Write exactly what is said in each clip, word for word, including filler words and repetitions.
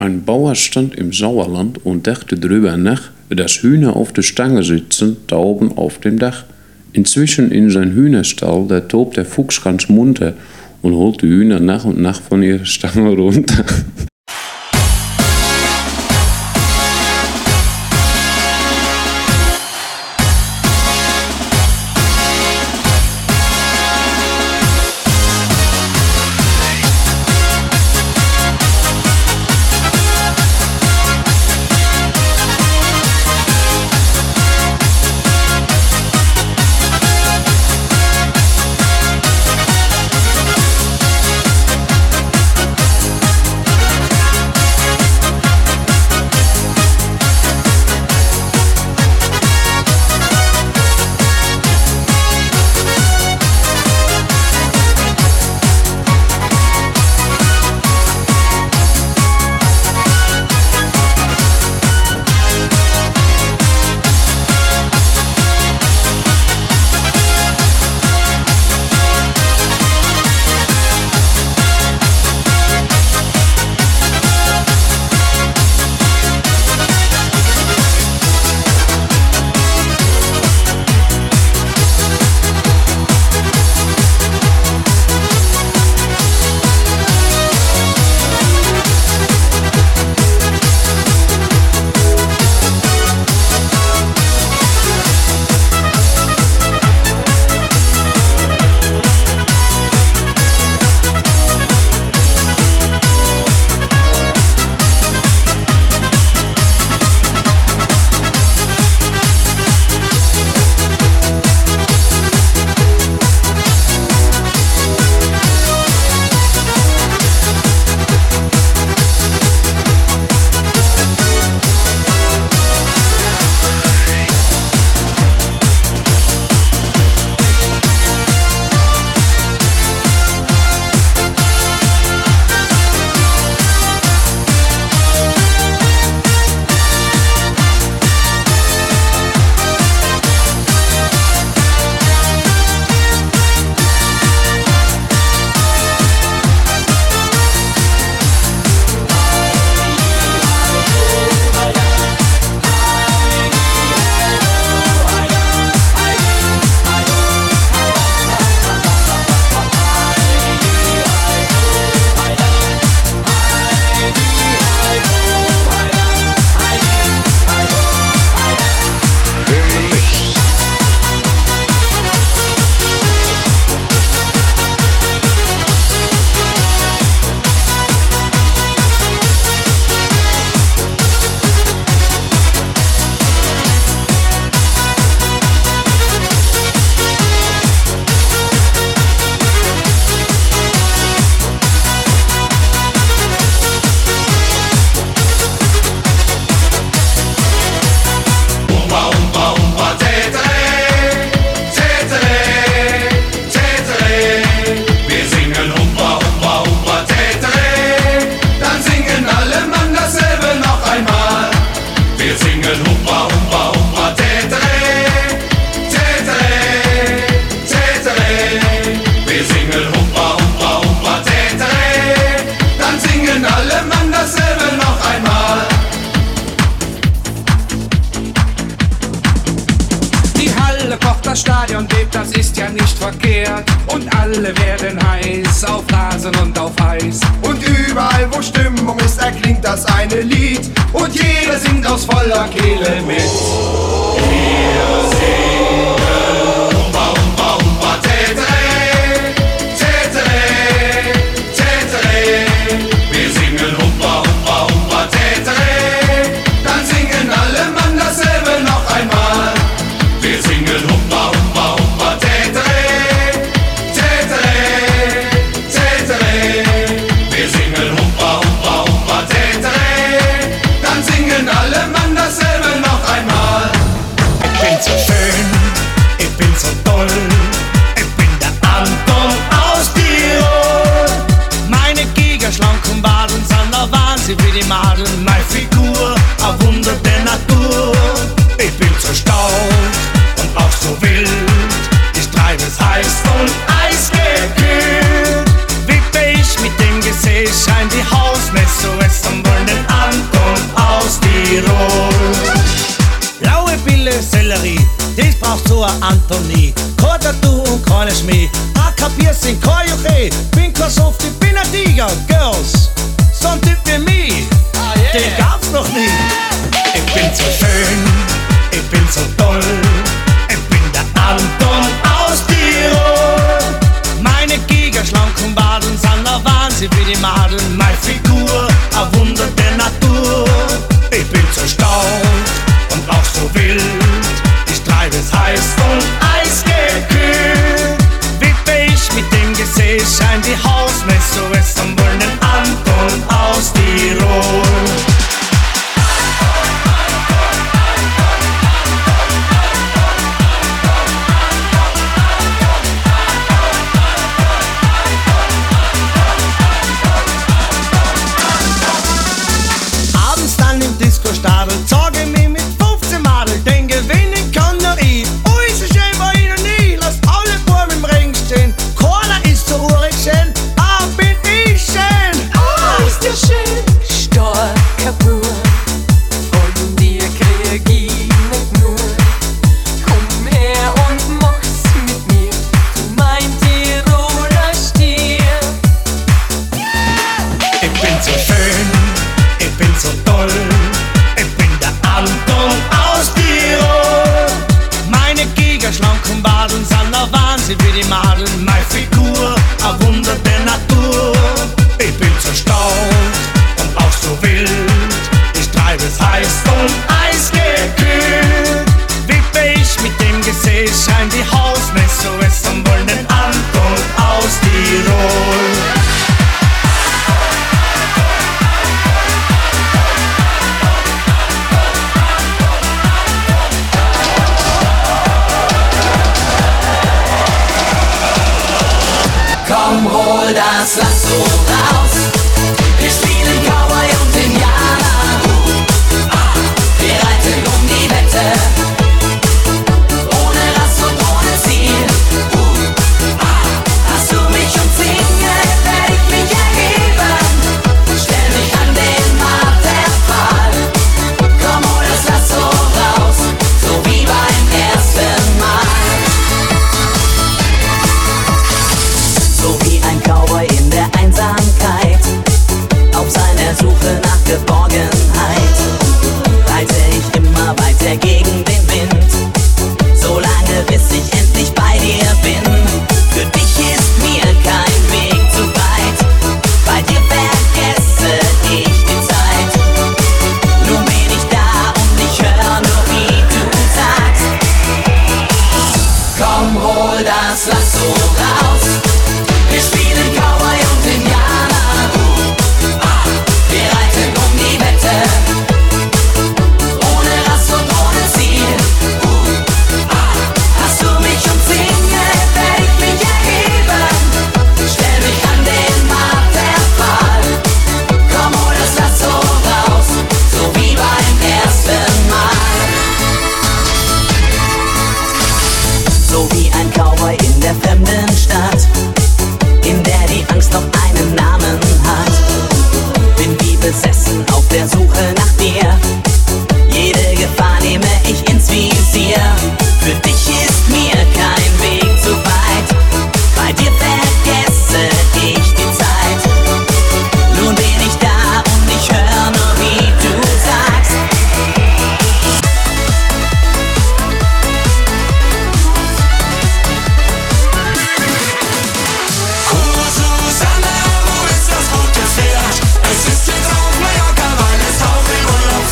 Ein Bauer stand im Sauerland und dachte drüber nach, dass Hühner auf der Stange sitzen, da oben auf dem Dach. Inzwischen in sein Hühnerstall, da tobt der Fuchs ganz munter und holt die Hühner nach und nach von ihrer Stange runter. Das Stadion bebt, das ist ja nicht verkehrt. Und alle werden heiß auf Rasen und auf Eis. Und überall, wo Stimmung ist, erklingt das eine Lied. Und jeder singt aus voller Kehle mit. Wir singen Humba, Humba, Humba, Tetere, Tetere, Tetere. Wir singen Humba, Humba, Humba, Tetere. Dann singen alle Mann dasselbe noch einmal. Wir singen Humba, Humba, Humba, Tetere, Tetere, Tetere. Wir singen Humba, Humba, Humba, Tetere. Dann singen alle Mann dasselbe noch einmal. Ich bin so schön, ich bin so toll. Ich bin der Anton aus Tirol. Meine gigaschlanken Wadeln sind ein Wahnsinn wie die Madeln. Meine Figur, ein Wunder der Natur. Ich bin so stark und auch so wild. Ich treibe es heiß und eisgekühlt. Wippe ich mit dem Gesäß, scheint die Hausmesse, so es am wollen den Salvador, Anthony, Kota du und keine Schmäh. A kapier sin Koyoche, bin kein Soft, ich bin ein Tiger. Girls, so ein Typ wie mich, ah, yeah. Den gab's noch nie. Ich bin so schön, ich bin so toll, ich bin der Anton aus Tirol. Meine gigaschlanken Baden sind ein Wahnsinn wie die Madeln. Meine Figur, ein Wunder der Natur. Ich bin so stark und auch so wild. Ich treibe es heiß und eisgekühlt. Wippe ich mit dem Gesäß, scheint die Hausmesse es am wollen den Anton aus Tirol. Disco-Stadel, sage mir mit fünfzehn Madel, den gewinnen kann nur ich. Ui, so schön war ich noch nie, lass alle Buben im Ring stehen. Keiner ist so urig schön, aber bin ich schön. Ah, ist der schön, stark kaputt. Von dir krieg ich nicht nur. Komm her und mach's mit mir, du mein Tiroler Stier. Ich bin so schön, ich bin so toll. Anton aus Tirol. Meine gigaschlanken Badeln sind ein Wahnsinn wie die Madeln. Meine Figur, ein Wunder der Natur. Ich bin so stark und auch so wild. Ich treibe es heiß und eisgekühlt. Wippe ich mit dem Gesäß, scheint die Hausmesse es am wollen den Anton aus Tirol. Komm, hol das Lasso raus. Wir spielen Cowboy und Indianer. Ah, wir reiten um die Wette. Ohne Rast und ohne Ziel. Ah, hast du mich umzingelt, werd ich mich erheben. Stell mich an den Marterpfahl. Komm, hol das Lasso raus, so wie beim ersten Mal. So wie ein Cowboy in der Einsamkeit, auf seiner Suche nach Geborgenheit, reite ich immer weiter gegen den Wind, solange bis ich endlich bei dir bin. Für dich ist mir kein Weg zu weit, bei dir vergesse ich die Zeit. Nun bin ich da und ich höre nur, wie du sagst. Komm, hol das Lasso raus. Wir spielen Cowboy und Indianer. Ah, wir reiten um die Wette. Ohne Rast und ohne Ziel. Ah, hast du mich umzingelt, werd ich mich erheben. Stell mich an den Marterpfahl. Komm, hol das Lasso raus, so wie beim ersten Mal. So wie ein Cowboy in der fremden Stadt, in der die Angst noch einen Namen hat. Bin wie besessen auf der Suche nach dir. Jede Gefahr nehme ich ins Visier. Für dich ist mir kein Weg zu weit. Bei dir vergesse ich die Zeit. Nun bin ich da und ich höre nur, wie du sagst. Es ist jetzt auf Mallorca, weil es Tauchring Urlaub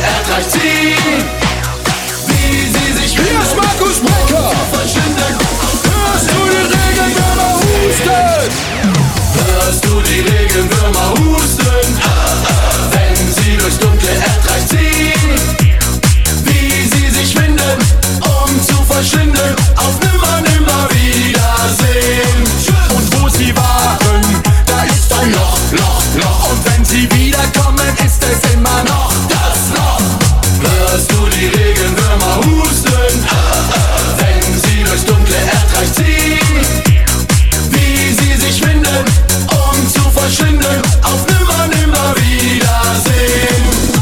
erdreich ziehen. Wie sie sich Hier ist Markus Becker. verschwinden. Hörst du die Regenwürmer husten? Hörst du die Regenwürmer husten? Wenn sie durchs dunkle Erdreich ziehen. Wie sie sich winden, um zu verschwinden. Auf nimmer, nimmer Wiedersehen. Und wo sie waren, da ist ein Loch, Loch, Loch. Und wenn sie wiederkommen, ist es immer noch das Loch. Hörst du die Regenwürmer husten? Wenn sie durchs dunkle Erdreich ziehen. Wie sie sich winden, um zu verschwinden. Auf nimmer, nimmer Wiedersehen.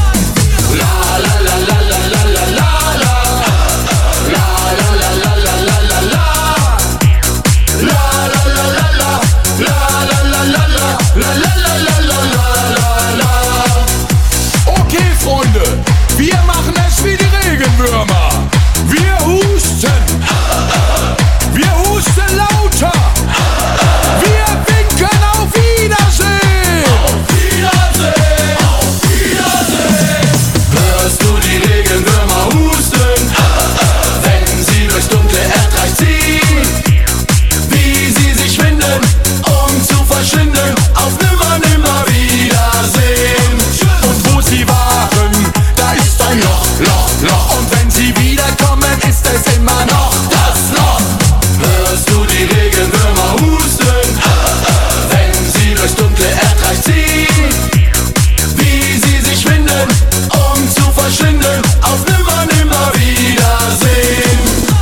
La la la la la la la la la. La la la la la la la la. La la la la la. La la la la la. La la la la la la la. Okay, Freunde, wir machen es wie die Regenwürmer. Wir husten. Wir husten lauter. Wir winken auf Wiedersehen. Wiedersehen, auf Wiedersehen. Hörst du die Regenwürmer husten? Wenn sie durchs dunkle Erdreich ziehen. Wie sie sich winden, um zu verschwinden. Auf nimmer, nimmer Wiedersehen. Und wo sie waren, da ist ein Loch, Loch, Loch. Und wenn sie wiederkommen, ist es immer noch das Loch. Hörst du die Regenwürmer husten? Wenn sie durchs dunkle Erdreich ziehen. Wie sie sich winden, um zu verschwinden. Auf nimmer, nimmer Wiedersehen.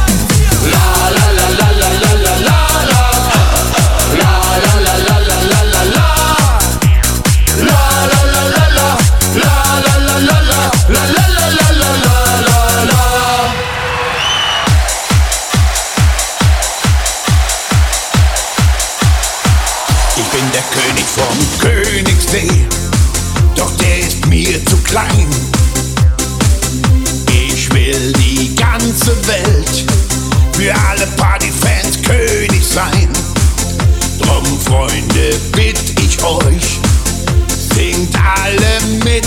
La la la la la la la la la. La la la la la la la la. La la la la la. La la la la la. La la la la la la la. Ich bin der König vom Königssee, doch der ist mir zu klein. Ich will die ganze Welt, für alle Partyfans König sein. Drum, Freunde, bitt ich euch, singt alle mit.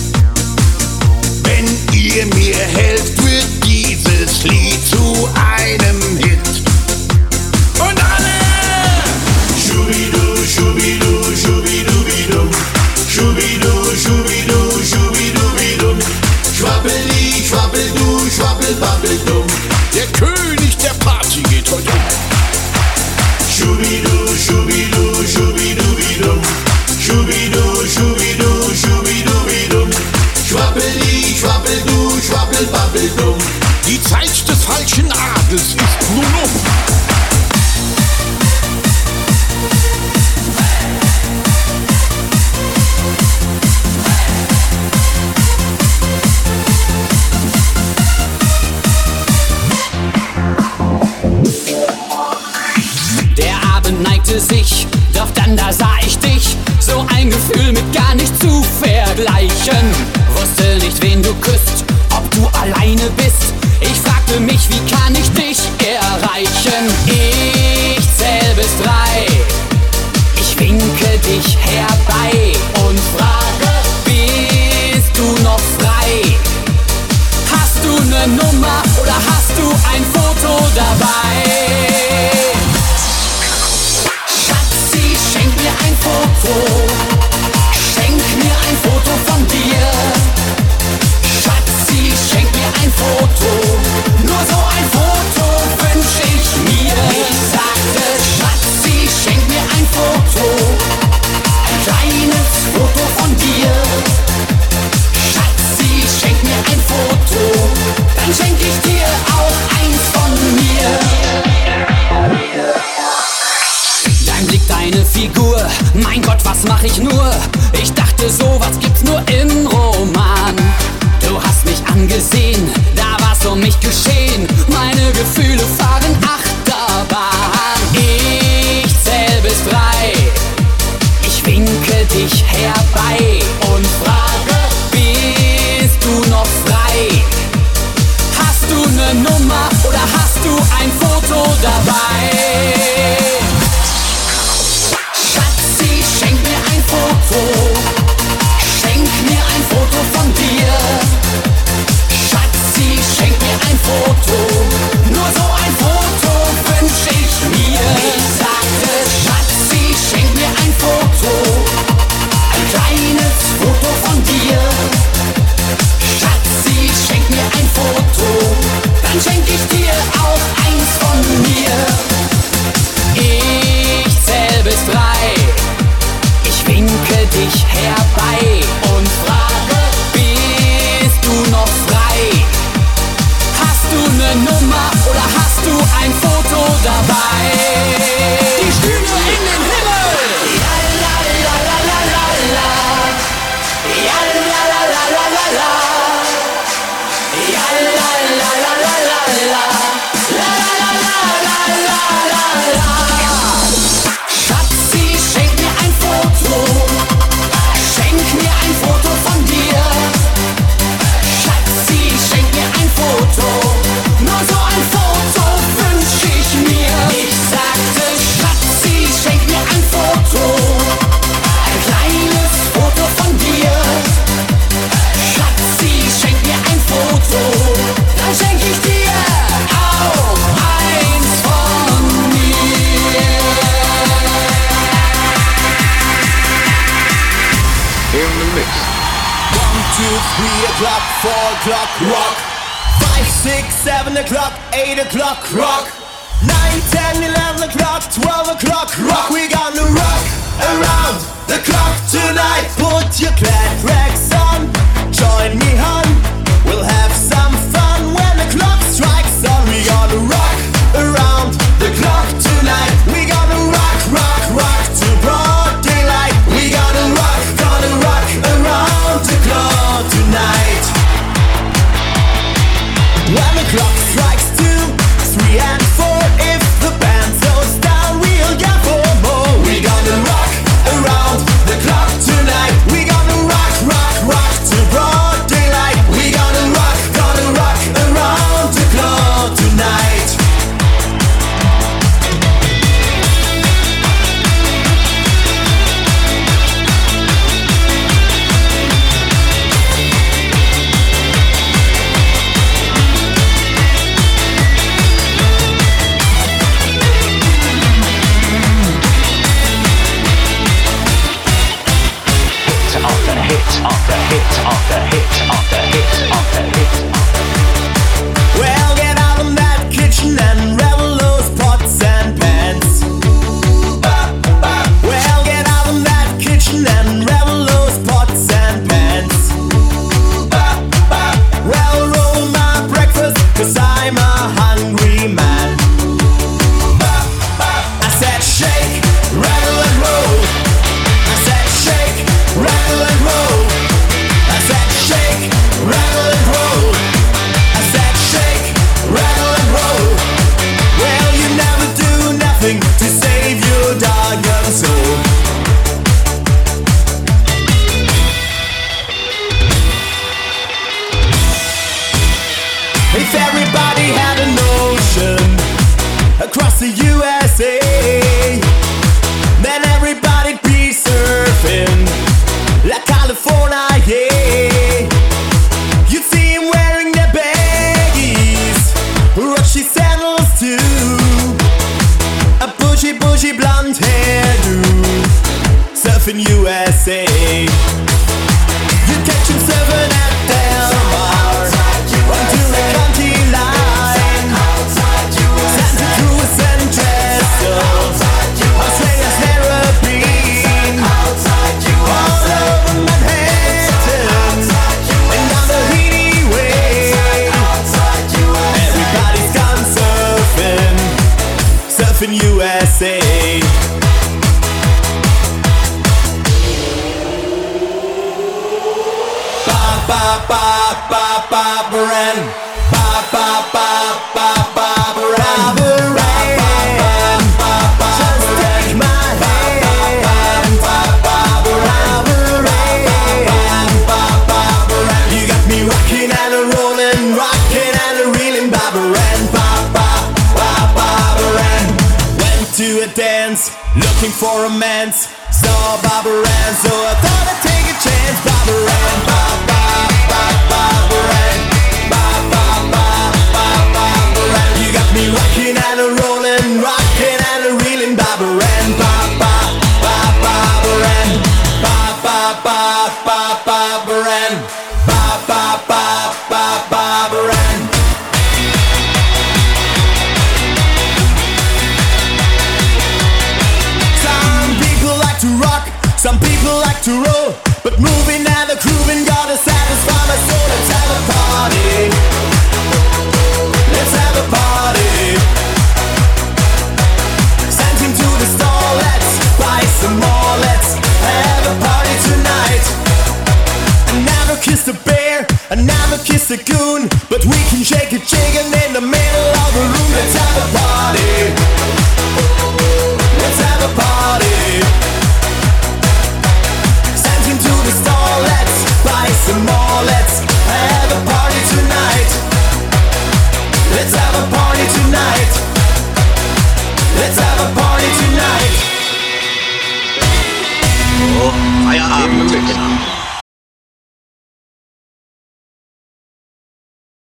Wenn ihr mir helft, wird dieses Lied zu einem Hit. Und alle! Schubidu, schubidu, schubidubidum. Schubidu, schubidu, schubidubidum. Schwabbeli, schwabbeldu, schwabbelbabbeldum. Der König der Party geht heute um. Schubidu, schubidu, schubidubidum. Schubidu, schubidu, schubidubidum. Schwabbeli, schwabbeldu, schwabbelbabbeldum. Die Zeit des falschen Adels ist nun um. Der Abend neigte sich, doch dann da sah ich dich. So ein Gefühl mit gar nicht zu vergleichen. Wusste nicht, wen du küsst, ob du alleine bist. Ich fragte mich, wie kann ich dich erreichen? Ich zähl bis drei. Ich winke dich herbei und frage, bist du noch frei? Hast du ne Nummer oder hast du ein Foto dabei? Schatzi, schenk mir ein Foto. Schenk mir ein Foto von dir. Schatzi, schenk mir ein Foto. Nur so ein Foto wünsch ich mir. Ich sagte, Schatzi, schenk mir ein Foto. Ein kleines Foto von dir. Schatzi, schenk mir ein Foto. Dann schenk ich dir auch eins von mir. Dein Blick, deine Figur, mein Gott, was mach ich nur? Ich dachte, sowas gibt's nur im Roman. Du hast mich angesehen, da war's um mich geschehen. Meine Gefühle fahren Achterbahn. Ich zähl bis drei. Ich winke dich herbei und frage, bist du noch frei? Hast du ne Nummer oder hast du ein Foto dabei? Schatzi, schenk mir ein Foto. Schenk mir ein Foto von dir. o'clock, four o'clock, rock. Five, six, seven o'clock, eight o'clock, rock. Nine, ten, eleven o'clock, twelve o'clock, rock. We gonna rock around the clock tonight. Put your glad rags on, join me hon. We'll have some fun when the clock strikes on. We gonna rock around the clock tonight. We gonna rock, rock, rock to broad daylight. We gonna rock, gonna rock around the clock tonight. When the clock strikes two, three and four, if the band slows down, we'll get four more. We gonna rock around the clock tonight. We gonna rock, rock, rock to broad daylight. We gonna rock, gonna rock around the clock tonight. After hit, after hit, after hit, after hit. Well, get out of that kitchen and revel those pots and pans. Well, get out of that kitchen and revel those pots and pans. Well, roll my breakfast, cause I'm a hungry man. I said shake, rattle and roll. I said shake, rattle and roll. I said shake, rattle and roll. I said shake, rattle and roll. Well, you never do nothing to save your doggone soul. If everybody had an ocean across the U S A, then everybody'd be surfing like California, yeah. You'd see him wearing their baggies, rushy sandals too, a bushy, bushy blonde hairdo, surfing U S A. You'd catch him surfing at Del Mar, onto the county line, Santa Cruz and Trestle, Australia's Caribbean, all over Manhattan, and down the Heady Way. Everybody's gone surfing, surfing U S A. Ba ba ba ba ba Baran, ba ba ba ba ba Baran, Baran, just take my hand, ba ba Baran, Baran. You got me rocking and a rolling, rocking and a reeling, ba Baran, ba ba ba ba Baran. Went to a dance, looking for romance, saw ba Baran, so I thought I'd take a chance, ba Baran, ba ba. You got me rocking and a rolling, rocking and a reeling, Babaran, ba ba ba Babaran, ba ba ba ba Babaran, ba ba ba ba Babaran. Some people like to rock, some people like to roll, but moving and the grooving gotta satisfy my soul. Let's have a party. Let's have a party. Send him to the store, let's buy some more. Let's have a party tonight. I never kissed a bear, I never kissed a goon, but we can shake a chicken in the middle of the room. Let's have a party. Let's have a party. Send him to the store, let's buy some more. Let's have a party tonight. Let's have a party tonight. Let's have a party tonight. Oh, Feierabend.